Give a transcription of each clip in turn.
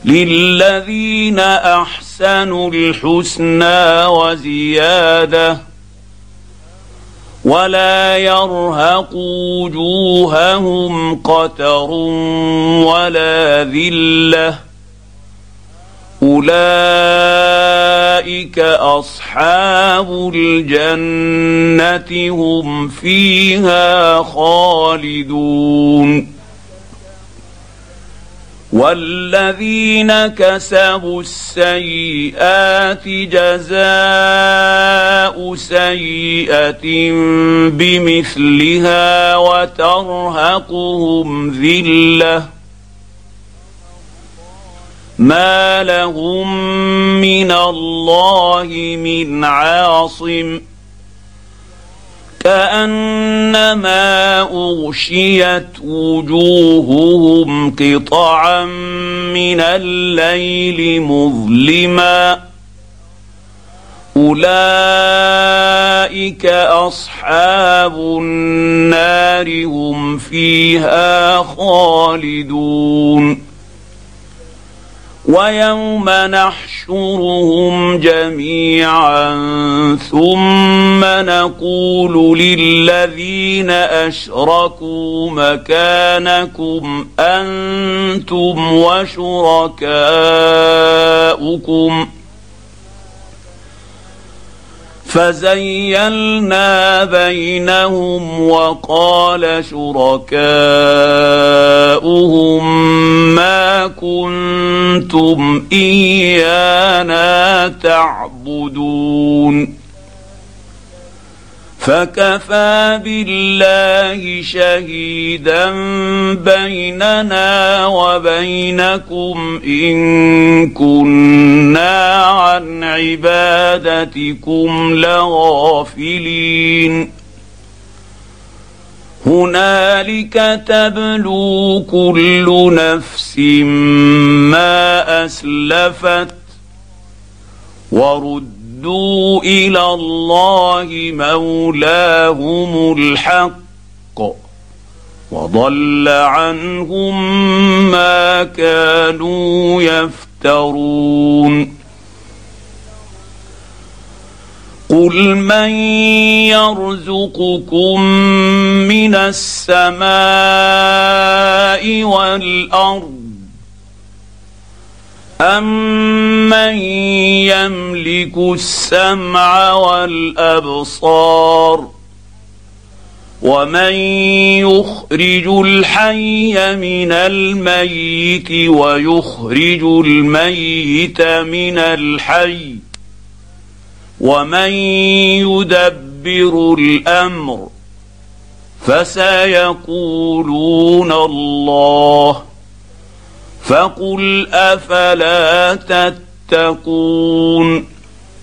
للذين احسنوا الحسنى وزياده ولا يرهق وجوههم قتر ولا ذله اولئك اصحاب الجنه هم فيها خالدون والذين كسبوا السيئات جزاء سيئة بمثلها وترهقهم ذلة ما لهم من الله من عاصم كأنما أغشيت وجوههم قطعا من الليل مظلما أولئك أصحاب النار هم فيها خالدون ويوم نحشرهم جميعا ثم نقول للذين أشركوا مكانكم أنتم وشركاؤكم فزيلنا بينهم وقال شركاؤهم ما كنتم إيانا تعبدون فكفى بالله شهيدا بيننا وبينكم إن كنا عن عبادتكم لغافلين هنالك تبلو كل نفس ما أسلفت ورد إلى الله مولاهم الحق وضل عنهم ما كانوا يفترون قل من يرزقكم من السماء والأرض أَمَّن يَمْلِكُ السَّمْعَ وَالْأَبْصَارَ وَمَن يُخْرِجُ الْحَيَّ مِنَ الْمَيِّتِ وَيُخْرِجُ الْمَيِّتَ مِنَ الْحَيِّ وَمَن يُدَبِّرُ الْأَمْرَ فَسَيَقُولُونَ اللَّهُ فقل أفلا تتقون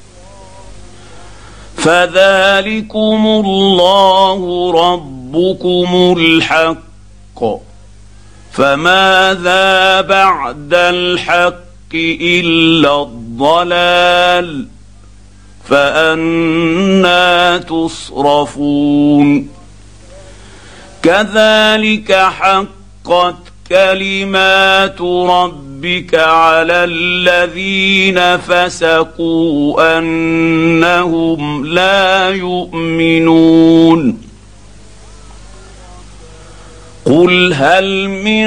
فذلكم الله ربكم الحق فماذا بعد الحق إلا الضلال فأنى تصرفون كذلك حقت كلمات ربك على الذين فسقوا أنهم لا يؤمنون قل هل من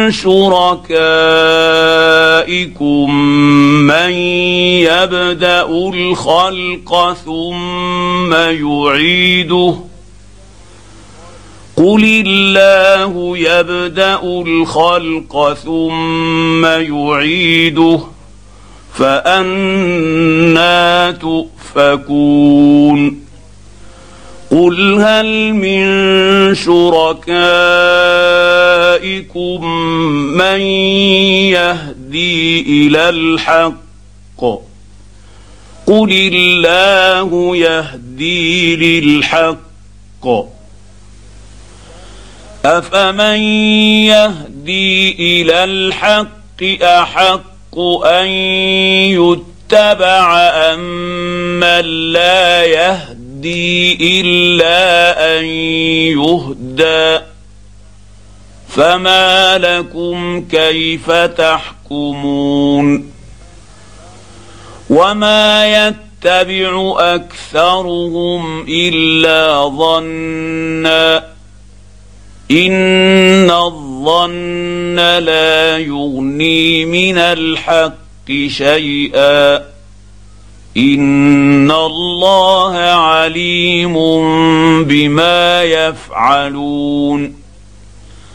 شركائكم من يبدأ الخلق ثم يعيده قل الله يبدأ الخلق ثم يعيده فأنى تؤفكون قل هل من شركائكم من يهدي إلى الحق قل الله يهدي للحق أفمن يهدي إلى الحق أحق أن يتبع أمن لا يهدي إلا أن يهدى فما لكم كيف تحكمون وما يتبع اكثرهم الا ظنا ان الظن لا يغني من الحق شيئا ان الله عليم بما يفعلون